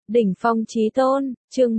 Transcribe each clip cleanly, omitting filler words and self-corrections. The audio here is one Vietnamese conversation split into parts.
Đỉnh phong chí tôn, chương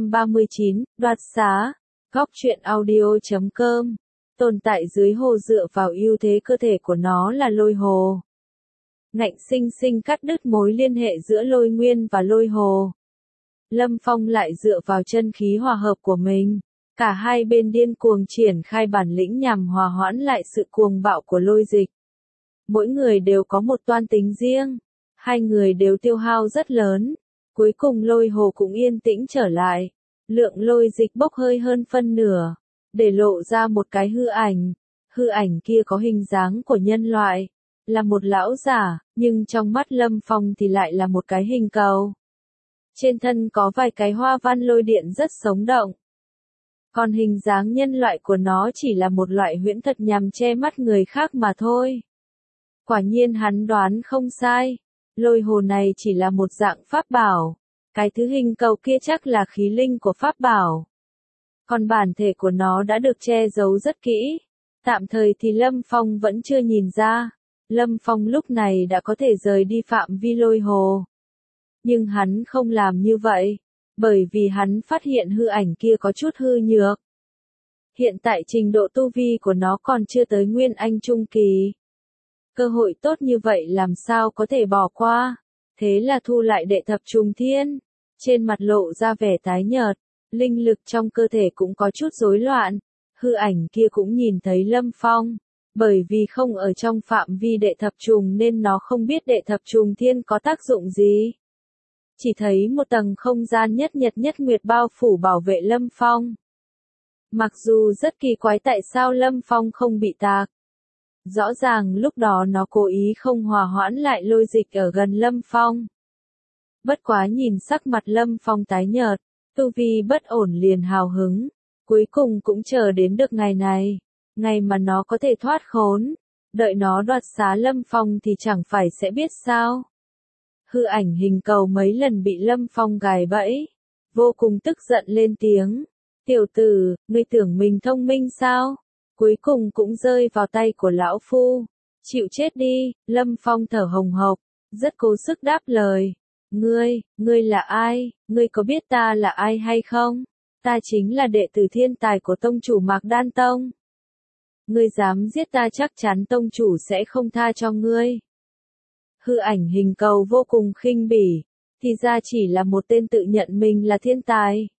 139, đoạt xá. Góc truyện audio.com. Tồn tại dưới hồ dựa vào ưu thế cơ thể của nó là lôi hồ. Ngạnh sinh sinh cắt đứt mối liên hệ giữa lôi nguyên và lôi hồ. Lâm Phong lại dựa vào chân khí hòa hợp của mình. Cả hai bên điên cuồng triển khai bản lĩnh nhằm hòa hoãn lại sự cuồng bạo của lôi dịch. Mỗi người đều có một toan tính riêng. Hai người đều tiêu hao rất lớn. Cuối cùng lôi hồ cũng yên tĩnh trở lại. Lượng lôi dịch bốc hơi hơn phân nửa. Để lộ ra một cái hư ảnh. Hư ảnh kia có hình dáng của nhân loại. Là một lão giả, nhưng trong mắt Lâm Phong thì lại là một cái hình cầu. Trên thân có vài cái hoa văn lôi điện rất sống động. Còn hình dáng nhân loại của nó chỉ là một loại huyễn thuật nhằm che mắt người khác mà thôi. Quả nhiên hắn đoán không sai. Lôi hồ này chỉ là một dạng pháp bảo. Cái thứ hình cầu kia chắc là khí linh của pháp bảo. Còn bản thể của nó đã được che giấu rất kỹ. Tạm thời thì Lâm Phong vẫn chưa nhìn ra. Lâm Phong lúc này đã có thể rời đi phạm vi lôi hồ. Nhưng hắn không làm như vậy. Bởi vì hắn phát hiện hư ảnh kia có chút hư nhược. Hiện tại trình độ tu vi của nó còn chưa tới Nguyên Anh Trung Kỳ. Cơ hội tốt như vậy làm sao có thể bỏ qua. Thế là thu lại đệ thập trùng thiên. Trên mặt lộ ra vẻ tái nhợt. Linh lực trong cơ thể cũng có chút rối loạn. Hư ảnh kia cũng nhìn thấy Lâm Phong. Bởi vì không ở trong phạm vi đệ thập trùng nên nó không biết đệ thập trùng thiên có tác dụng gì. Chỉ thấy một tầng không gian nhất nhật nhất nguyệt bao phủ bảo vệ Lâm Phong. Mặc dù rất kỳ quái tại sao Lâm Phong không bị tạc. Rõ ràng lúc đó nó cố ý không hòa hoãn lại lôi dịch ở gần Lâm Phong. Bất quá nhìn sắc mặt Lâm Phong tái nhợt, tu vi bất ổn liền hào hứng. Cuối cùng cũng chờ đến được ngày này. Ngày mà nó có thể thoát khốn. Đợi nó đoạt xá Lâm Phong thì chẳng phải sẽ biết sao. Hư ảnh hình cầu mấy lần bị Lâm Phong gài bẫy. Vô cùng tức giận lên tiếng. Tiểu tử, ngươi tưởng mình thông minh sao? Cuối cùng cũng rơi vào tay của lão phu. Chịu chết đi, Lâm Phong thở hồng hộc. Rất cố sức đáp lời. Ngươi là ai? Ngươi có biết ta là ai hay không? Ta chính là đệ tử thiên tài của tông chủ Mạc Đan Tông. Ngươi dám giết ta chắc chắn tông chủ sẽ không tha cho ngươi. Hư ảnh hình cầu vô cùng khinh bỉ, thì ra chỉ là một tên tự nhận mình là thiên tài.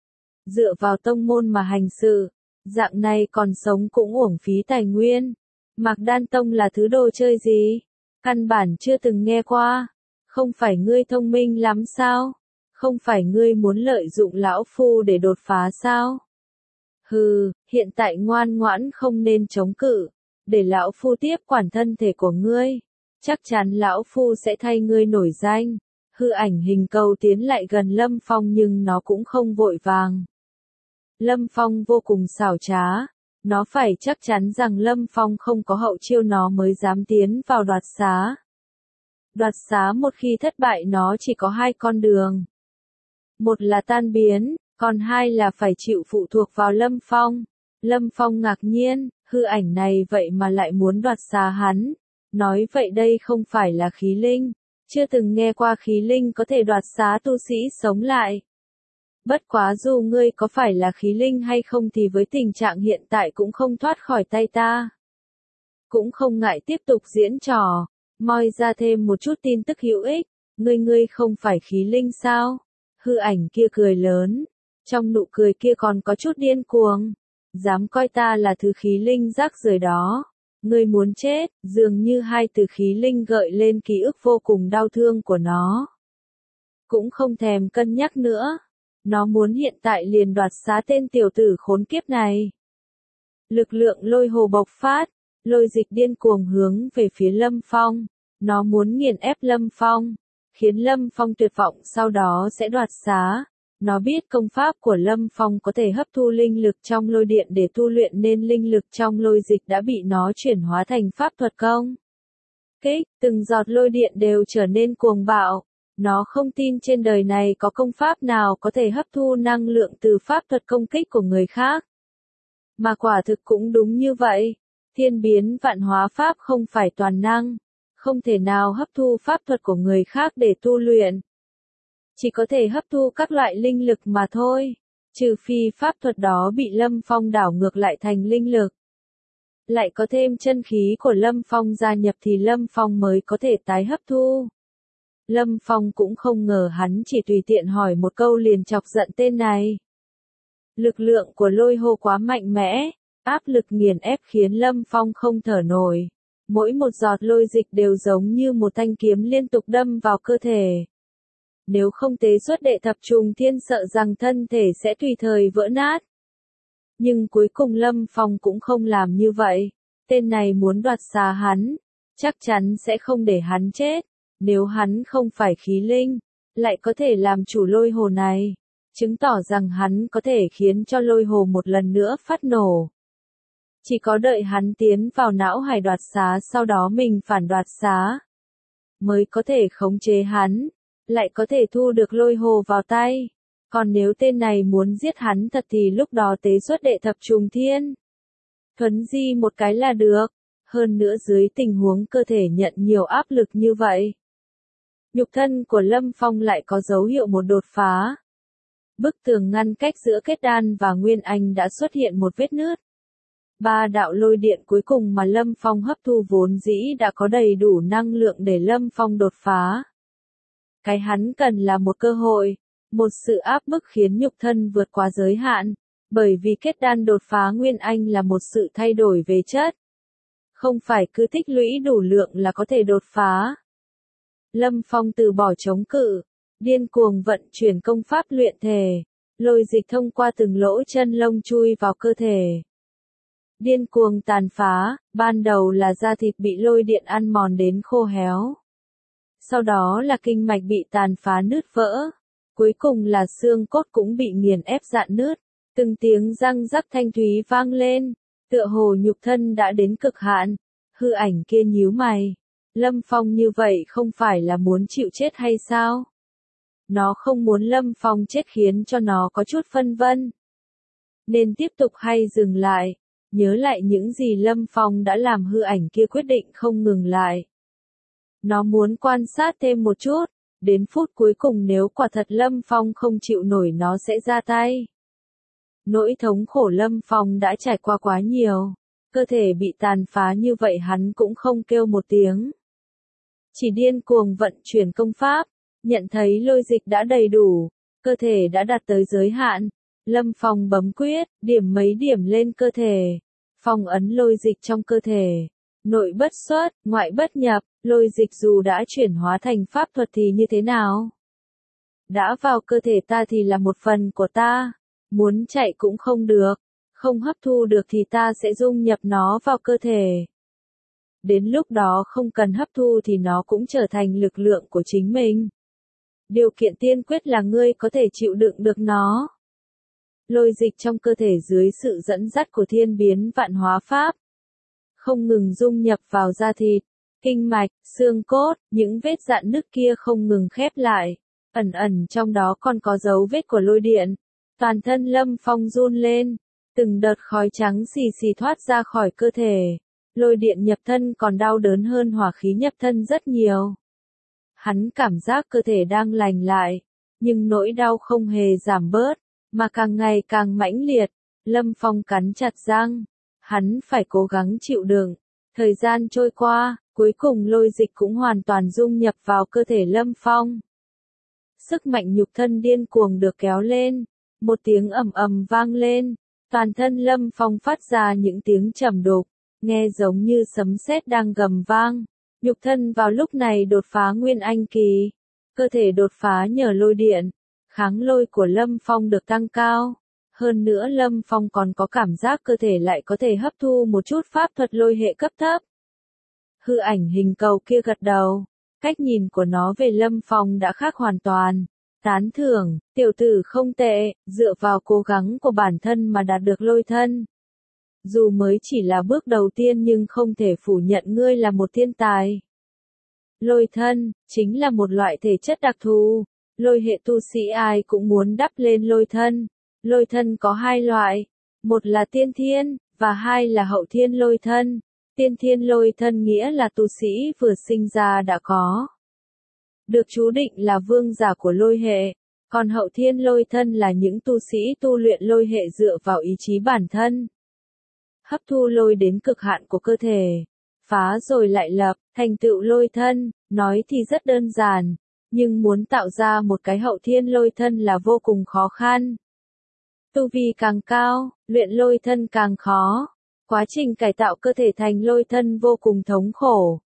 Dựa vào tông môn mà hành sự, dạng này còn sống cũng uổng phí tài nguyên. Mạc Đan Tông là thứ đồ chơi gì? Căn bản chưa từng nghe qua. Không phải ngươi thông minh lắm sao? Không phải ngươi muốn lợi dụng lão phu để đột phá sao? Hừ, hiện tại ngoan ngoãn không nên chống cự, để lão phu tiếp quản thân thể của ngươi. Chắc chắn lão phu sẽ thay ngươi nổi danh. Hư ảnh hình cầu tiến lại gần Lâm Phong nhưng nó cũng không vội vàng. Lâm Phong vô cùng xảo trá. Nó phải chắc chắn rằng Lâm Phong không có hậu chiêu nó mới dám tiến vào đoạt xá. Đoạt xá một khi thất bại nó chỉ có hai con đường. Một là tan biến, còn hai là phải chịu phụ thuộc vào Lâm Phong. Lâm Phong ngạc nhiên, hư ảnh này vậy mà lại muốn đoạt xá hắn. Nói vậy đây không phải là khí linh. Chưa từng nghe qua khí linh có thể đoạt xá tu sĩ sống lại. Bất quá dù ngươi có phải là khí linh hay không thì với tình trạng hiện tại cũng không thoát khỏi tay ta. Cũng không ngại tiếp tục diễn trò. Moi ra thêm một chút tin tức hữu ích. Ngươi không phải khí linh sao? Hư ảnh kia cười lớn. Trong nụ cười kia còn có chút điên cuồng. Dám coi ta là thứ khí linh rác rưởi đó. Ngươi muốn chết, dường như hai từ khí linh gợi lên ký ức vô cùng đau thương của nó. Cũng không thèm cân nhắc nữa. Nó muốn hiện tại liền đoạt xá tên tiểu tử khốn kiếp này. Lực lượng lôi hồ bộc phát, lôi dịch điên cuồng hướng về phía Lâm Phong. Nó muốn nghiền ép Lâm Phong, khiến Lâm Phong tuyệt vọng sau đó sẽ đoạt xá. Nó biết công pháp của Lâm Phong có thể hấp thu linh lực trong lôi điện để tu luyện nên linh lực trong lôi dịch đã bị nó chuyển hóa thành pháp thuật công kích, từng giọt lôi điện đều trở nên cuồng bạo. Nó không tin trên đời này có công pháp nào có thể hấp thu năng lượng từ pháp thuật công kích của người khác. Mà quả thực cũng đúng như vậy. Thiên biến vạn hóa pháp không phải toàn năng. Không thể nào hấp thu pháp thuật của người khác để tu luyện. chỉ có thể hấp thu các loại linh lực mà thôi, trừ phi pháp thuật đó bị Lâm Phong đảo ngược lại thành linh lực. Lại có thêm chân khí của Lâm Phong gia nhập thì Lâm Phong mới có thể tái hấp thu. Lâm Phong cũng không ngờ hắn chỉ tùy tiện hỏi một câu liền chọc giận tên này. Lực lượng của lôi hồ quá mạnh mẽ, áp lực nghiền ép khiến Lâm Phong không thở nổi. Mỗi một giọt lôi dịch đều giống như một thanh kiếm liên tục đâm vào cơ thể. Nếu không tế xuất đệ thập trùng thiên sợ rằng thân thể sẽ tùy thời vỡ nát. Nhưng cuối cùng Lâm Phong cũng không làm như vậy. Tên này muốn đoạt xá hắn, chắc chắn sẽ không để hắn chết. Nếu hắn không phải khí linh, lại có thể làm chủ lôi hồ này, chứng tỏ rằng hắn có thể khiến cho lôi hồ một lần nữa phát nổ. Chỉ có đợi hắn tiến vào não hải đoạt xá sau đó mình phản đoạt xá, mới có thể khống chế hắn, lại có thể thu được lôi hồ vào tay. Còn nếu tên này muốn giết hắn thật thì lúc đó tế xuất đệ thập trùng thiên. Thuấn di một cái là được, hơn nữa dưới tình huống cơ thể nhận nhiều áp lực như vậy. Nhục thân của Lâm Phong lại có dấu hiệu một đột phá. Bức tường ngăn cách giữa kết đan và Nguyên Anh đã xuất hiện một vết nứt. 3 đạo lôi điện cuối cùng mà Lâm Phong hấp thu vốn dĩ đã có đầy đủ năng lượng để Lâm Phong đột phá. Cái hắn cần là một cơ hội, một sự áp bức khiến nhục thân vượt quá giới hạn, bởi vì kết đan đột phá Nguyên Anh là một sự thay đổi về chất. Không phải cứ tích lũy đủ lượng là có thể đột phá. Lâm Phong từ bỏ chống cự, điên cuồng vận chuyển công pháp luyện thể, lôi dịch thông qua từng lỗ chân lông chui vào cơ thể. Điên cuồng tàn phá, ban đầu là da thịt bị lôi điện ăn mòn đến khô héo. Sau đó là kinh mạch bị tàn phá nứt vỡ. Cuối cùng là xương cốt cũng bị nghiền ép rạn nứt. Từng tiếng răng rắc thanh thúy vang lên, tựa hồ nhục thân đã đến cực hạn. Hư ảnh kia nhíu mày. Lâm Phong như vậy không phải là muốn chịu chết hay sao? Nó không muốn Lâm Phong chết khiến cho nó có chút phân vân. Nên tiếp tục hay dừng lại? Nhớ lại những gì Lâm Phong đã làm, hư ảnh kia quyết định không ngừng lại. Nó muốn quan sát thêm một chút, đến phút cuối cùng nếu quả thật Lâm Phong không chịu nổi nó sẽ ra tay. Nỗi thống khổ Lâm Phong đã trải qua quá nhiều, cơ thể bị tàn phá như vậy hắn cũng không kêu một tiếng. Chỉ điên cuồng vận chuyển công pháp, nhận thấy lôi dịch đã đầy đủ, cơ thể đã đạt tới giới hạn. Lâm Phong bấm quyết, điểm mấy điểm lên cơ thể, phong ấn lôi dịch trong cơ thể. Nội bất xuất, ngoại bất nhập, lôi dịch dù đã chuyển hóa thành pháp thuật thì như thế nào? Đã vào cơ thể ta thì là một phần của ta, muốn chạy cũng không được, không hấp thu được thì ta sẽ dung nhập nó vào cơ thể. Đến lúc đó không cần hấp thu thì nó cũng trở thành lực lượng của chính mình. Điều kiện tiên quyết là ngươi có thể chịu đựng được nó. Lôi dịch trong cơ thể dưới sự dẫn dắt của thiên biến vạn hóa pháp, không ngừng dung nhập vào da thịt, kinh mạch, xương cốt, những vết rạn nứt kia không ngừng khép lại, ẩn ẩn trong đó còn có dấu vết của lôi điện. Toàn thân Lâm Phong run lên, từng đợt khói trắng xì xì thoát ra khỏi cơ thể. Lôi điện nhập thân còn đau đớn hơn hỏa khí nhập thân rất nhiều. Hắn cảm giác cơ thể đang lành lại, nhưng nỗi đau không hề giảm bớt, mà càng ngày càng mãnh liệt. Lâm Phong cắn chặt răng, hắn phải cố gắng chịu đựng. Thời gian trôi qua, cuối cùng lôi dịch cũng hoàn toàn dung nhập vào cơ thể Lâm Phong. Sức mạnh nhục thân điên cuồng được kéo lên, một tiếng ầm ầm vang lên, toàn thân Lâm Phong phát ra những tiếng trầm đục, nghe giống như sấm sét đang gầm vang. Nhục thân vào lúc này đột phá Nguyên Anh kỳ, cơ thể đột phá nhờ lôi điện, kháng lôi của Lâm Phong được tăng cao. Hơn nữa Lâm Phong còn có cảm giác cơ thể lại có thể hấp thu một chút pháp thuật lôi hệ cấp thấp. Hư ảnh hình cầu kia gật đầu, cách nhìn của nó về Lâm Phong đã khác hoàn toàn. Tán thưởng, tiểu tử không tệ, dựa vào cố gắng của bản thân mà đạt được lôi thân. Dù mới chỉ là bước đầu tiên nhưng không thể phủ nhận ngươi là một thiên tài. Lôi thân, chính là một loại thể chất đặc thù. Lôi hệ tu sĩ ai cũng muốn đắp lên lôi thân. Lôi thân có 2 loại, một là tiên thiên, và 2 là hậu thiên lôi thân. Tiên thiên lôi thân nghĩa là tu sĩ vừa sinh ra đã có. được chú định là vương giả của lôi hệ, còn hậu thiên lôi thân là những tu sĩ tu luyện lôi hệ dựa vào ý chí bản thân. Hấp thu lôi đến cực hạn của cơ thể, phá rồi lại lập, thành tựu lôi thân, nói thì rất đơn giản, nhưng muốn tạo ra một cái hậu thiên lôi thân là vô cùng khó khăn. Tu vi càng cao, luyện lôi thân càng khó. Quá trình cải tạo cơ thể thành lôi thân vô cùng thống khổ.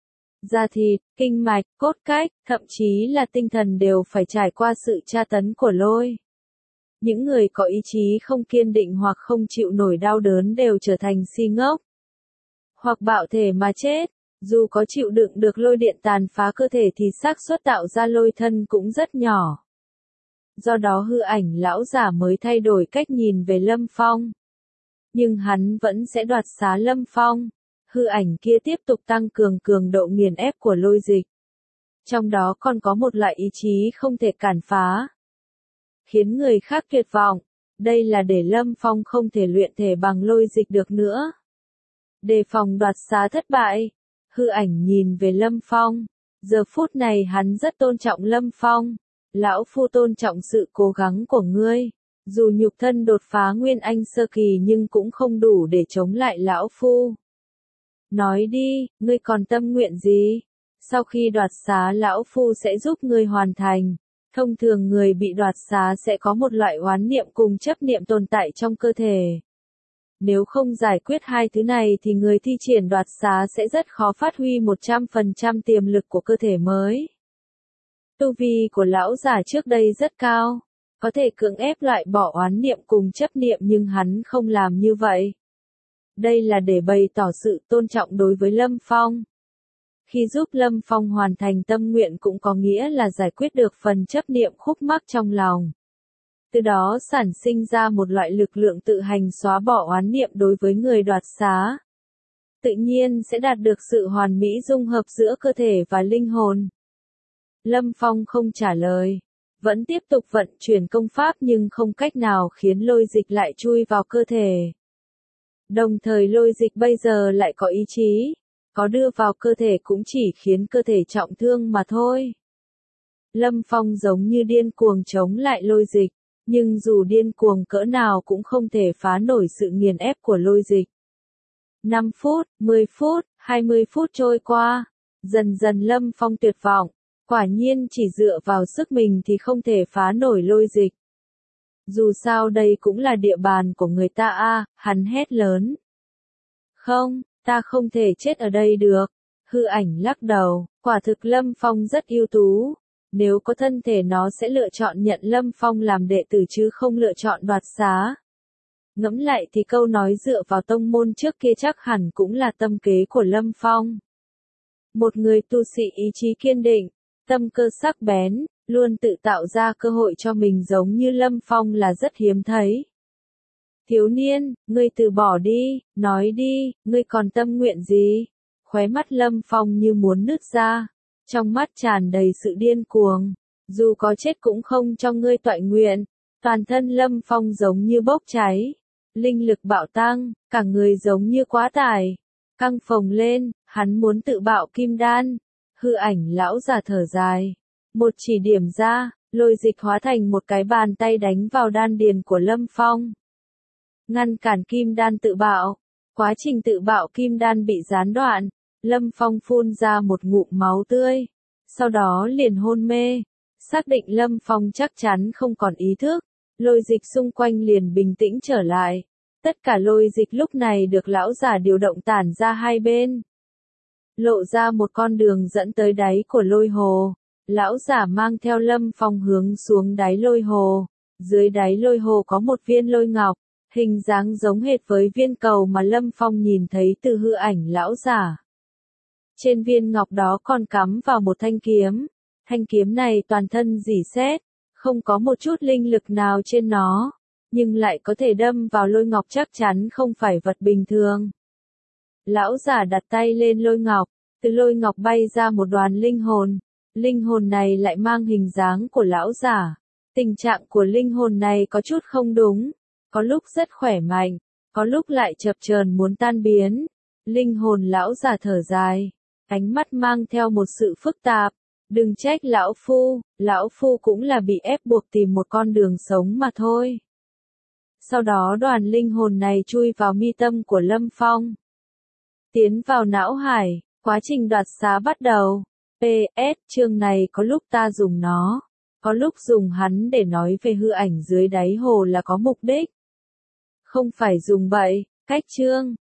Da thịt, kinh mạch, cốt cách, thậm chí là tinh thần đều phải trải qua sự tra tấn của lôi. Những người có ý chí không kiên định hoặc không chịu nổi đau đớn đều trở thành si ngốc, hoặc bạo thể mà chết. Dù có chịu đựng được lôi điện tàn phá cơ thể thì xác suất tạo ra lôi thân cũng rất nhỏ. Do đó hư ảnh lão giả mới thay đổi cách nhìn về Lâm Phong. Nhưng hắn vẫn sẽ đoạt xá Lâm Phong. Hư ảnh kia tiếp tục tăng cường cường độ nghiền ép của lôi dịch. Trong đó còn có một loại ý chí không thể cản phá, khiến người khác tuyệt vọng. Đây là để Lâm Phong không thể luyện thể bằng lôi dịch được nữa. Đề phòng đoạt xá thất bại, hư ảnh nhìn về Lâm Phong. Giờ phút này hắn rất tôn trọng Lâm Phong. Lão phu tôn trọng sự cố gắng của ngươi. Dù nhục thân đột phá Nguyên Anh sơ kỳ nhưng cũng không đủ để chống lại lão phu. Nói đi, ngươi còn tâm nguyện gì? Sau khi đoạt xá lão phu sẽ giúp ngươi hoàn thành. Thông thường người bị đoạt xá sẽ có một loại oán niệm cùng chấp niệm tồn tại trong cơ thể. Nếu không giải quyết hai thứ này thì người thi triển đoạt xá sẽ rất khó phát huy 100% tiềm lực của cơ thể mới. Tu vi của lão giả trước đây rất cao, có thể cưỡng ép loại bỏ oán niệm cùng chấp niệm nhưng hắn không làm như vậy. Đây là để bày tỏ sự tôn trọng đối với Lâm Phong. Khi giúp Lâm Phong hoàn thành tâm nguyện cũng có nghĩa là giải quyết được phần chấp niệm khúc mắc trong lòng. Từ đó sản sinh ra một loại lực lượng tự hành xóa bỏ oán niệm đối với người đoạt xá. Tự nhiên sẽ đạt được sự hoàn mỹ dung hợp giữa cơ thể và linh hồn. Lâm Phong không trả lời, vẫn tiếp tục vận chuyển công pháp nhưng không cách nào khiến lôi dịch lại chui vào cơ thể. Đồng thời lôi dịch bây giờ lại có ý chí, có đưa vào cơ thể cũng chỉ khiến cơ thể trọng thương mà thôi. Lâm Phong giống như điên cuồng chống lại lôi dịch, nhưng dù điên cuồng cỡ nào cũng không thể phá nổi sự nghiền ép của lôi dịch. 5 phút, 10 phút, 20 phút trôi qua, dần dần Lâm Phong tuyệt vọng, quả nhiên chỉ dựa vào sức mình thì không thể phá nổi lôi dịch. Dù sao đây cũng là địa bàn của người ta a, hắn hét lớn. Không, ta không thể chết ở đây được. Hư ảnh lắc đầu, quả thực Lâm Phong rất ưu tú. Nếu có thân thể nó sẽ lựa chọn nhận Lâm Phong làm đệ tử chứ không lựa chọn đoạt xá. Ngẫm lại thì câu nói dựa vào tông môn trước kia chắc hẳn cũng là tâm kế của Lâm Phong. Một người tu sĩ ý chí kiên định, tâm cơ sắc bén, luôn tự tạo ra cơ hội cho mình giống như Lâm Phong là rất hiếm thấy. Thiếu niên, ngươi từ bỏ đi, nói đi, ngươi còn tâm nguyện gì? Khóe mắt Lâm Phong như muốn nứt ra, trong mắt tràn đầy sự điên cuồng. Dù có chết cũng không cho ngươi toại nguyện. Toàn thân Lâm Phong giống như bốc cháy, linh lực bạo tăng, cả người giống như quá tải, căng phồng lên, hắn muốn tự bạo kim đan. Hư ảnh lão già thở dài, một chỉ điểm ra, lôi dịch hóa thành một cái bàn tay đánh vào đan điền của Lâm Phong. Ngăn cản kim đan tự bạo. Quá trình tự bạo kim đan bị gián đoạn, Lâm Phong phun ra một ngụm máu tươi, sau đó liền hôn mê. Xác định Lâm Phong chắc chắn không còn ý thức, lôi dịch xung quanh liền bình tĩnh trở lại. Tất cả lôi dịch lúc này được lão giả điều động tản ra hai bên, lộ ra một con đường dẫn tới đáy của lôi hồ. Lão giả mang theo Lâm Phong hướng xuống đáy lôi hồ. Dưới đáy lôi hồ có một viên lôi ngọc, hình dáng giống hệt với viên cầu mà Lâm Phong nhìn thấy từ hư ảnh lão giả. Trên viên ngọc đó còn cắm vào một thanh kiếm. Thanh kiếm này toàn thân rỉ sét, không có một chút linh lực nào trên nó, nhưng lại có thể đâm vào lôi ngọc, chắc chắn không phải vật bình thường. Lão giả đặt tay lên lôi ngọc, từ lôi ngọc bay ra một đoàn linh hồn. Linh hồn này lại mang hình dáng của lão giả. Tình trạng của linh hồn này có chút không đúng, có lúc rất khỏe mạnh, có lúc lại chập chờn muốn tan biến. Linh hồn lão giả thở dài, ánh mắt mang theo một sự phức tạp. Đừng trách lão phu cũng là bị ép buộc tìm một con đường sống mà thôi. Sau đó đoàn linh hồn này chui vào mi tâm của Lâm Phong. Tiến vào não hải, quá trình đoạt xá bắt đầu. PS, chương này có lúc ta dùng nó, có lúc dùng hắn để nói về hư ảnh dưới đáy hồ là có mục đích. Không phải dùng bậy, cách chương.